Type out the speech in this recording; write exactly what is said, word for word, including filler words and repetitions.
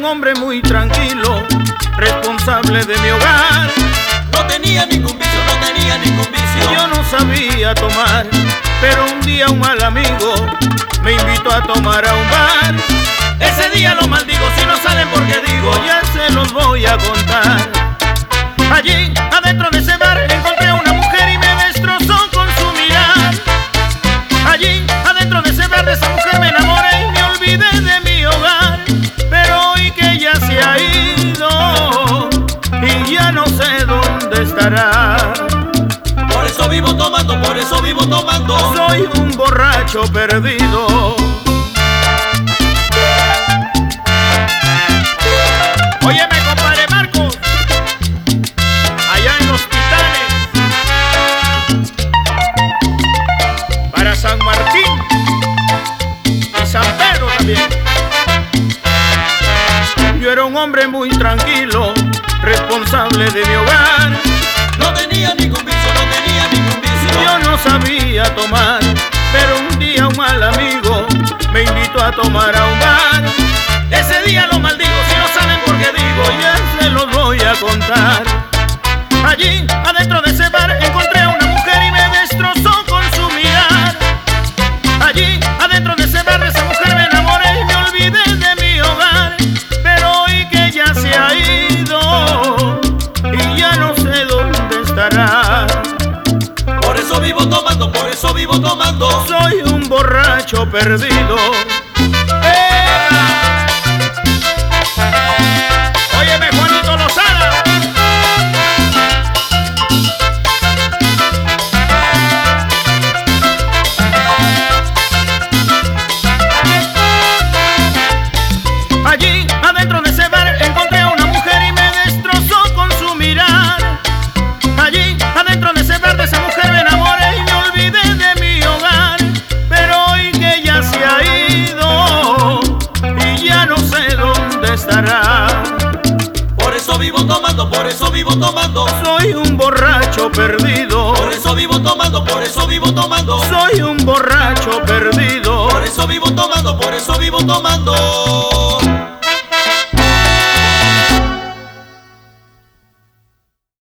hombre muy tranquilo, responsable de mi hogar. No tenía ningún vicio, no tenía ningún vicio. Yo no sabía tomar, pero un día un mal amigo me invitó a tomar a un bar. Ese día lo maldigo, si no salen porque digo. Ya se los voy a contar. Allí, adentro de ese bar, encontré a una mujer y me destrozó con su mirar. Allí, adentro de ese bar, de esa mujer me enamoré y me olvidé de mi hogar. Pero hoy que ella se ha ido y ya no sé dónde estará. Por eso vivo tomando, por eso vivo tomando. Soy un borracho perdido. Óyeme, compadre Marcos, allá en los Titanes, para San Martín y San Pedro también. Yo era un hombre muy tranquilo, responsable de mi hogar. No tenía ningún vicio, no tenía ningún vicio. Yo no sabía tomar, pero un día un mal amigo me invitó a tomar a un bar. Ese día lo maldigo, si no saben por qué digo. Ya se los voy a contar. Allí, adentro de ese bar, encontré a una mujer y me destrozó con su mirar. Allí, adentro de ese bar, de esa mujer me enamoré y me olvidé de mi hogar. Pero hoy que ella se ha ido y ya no sé dónde estará. Por eso vivo tomando, por eso vivo tomando. Soy un borracho perdido. Óyeme, Juanito Lozada. Allí, adentro de ese bar, encontré a una mujer y me destrozó con su mirar. Allí, adentro de ese bar, de esa mujer me enamoré y me olvidé de mi hogar. Pero hoy que ella se ha ido y ya no sé dónde estará. Por eso vivo tomando, por eso vivo tomando. Soy un borracho perdido. Por eso vivo tomando, por eso vivo tomando. Soy un borracho perdido. Por eso vivo tomando, por eso vivo tomando.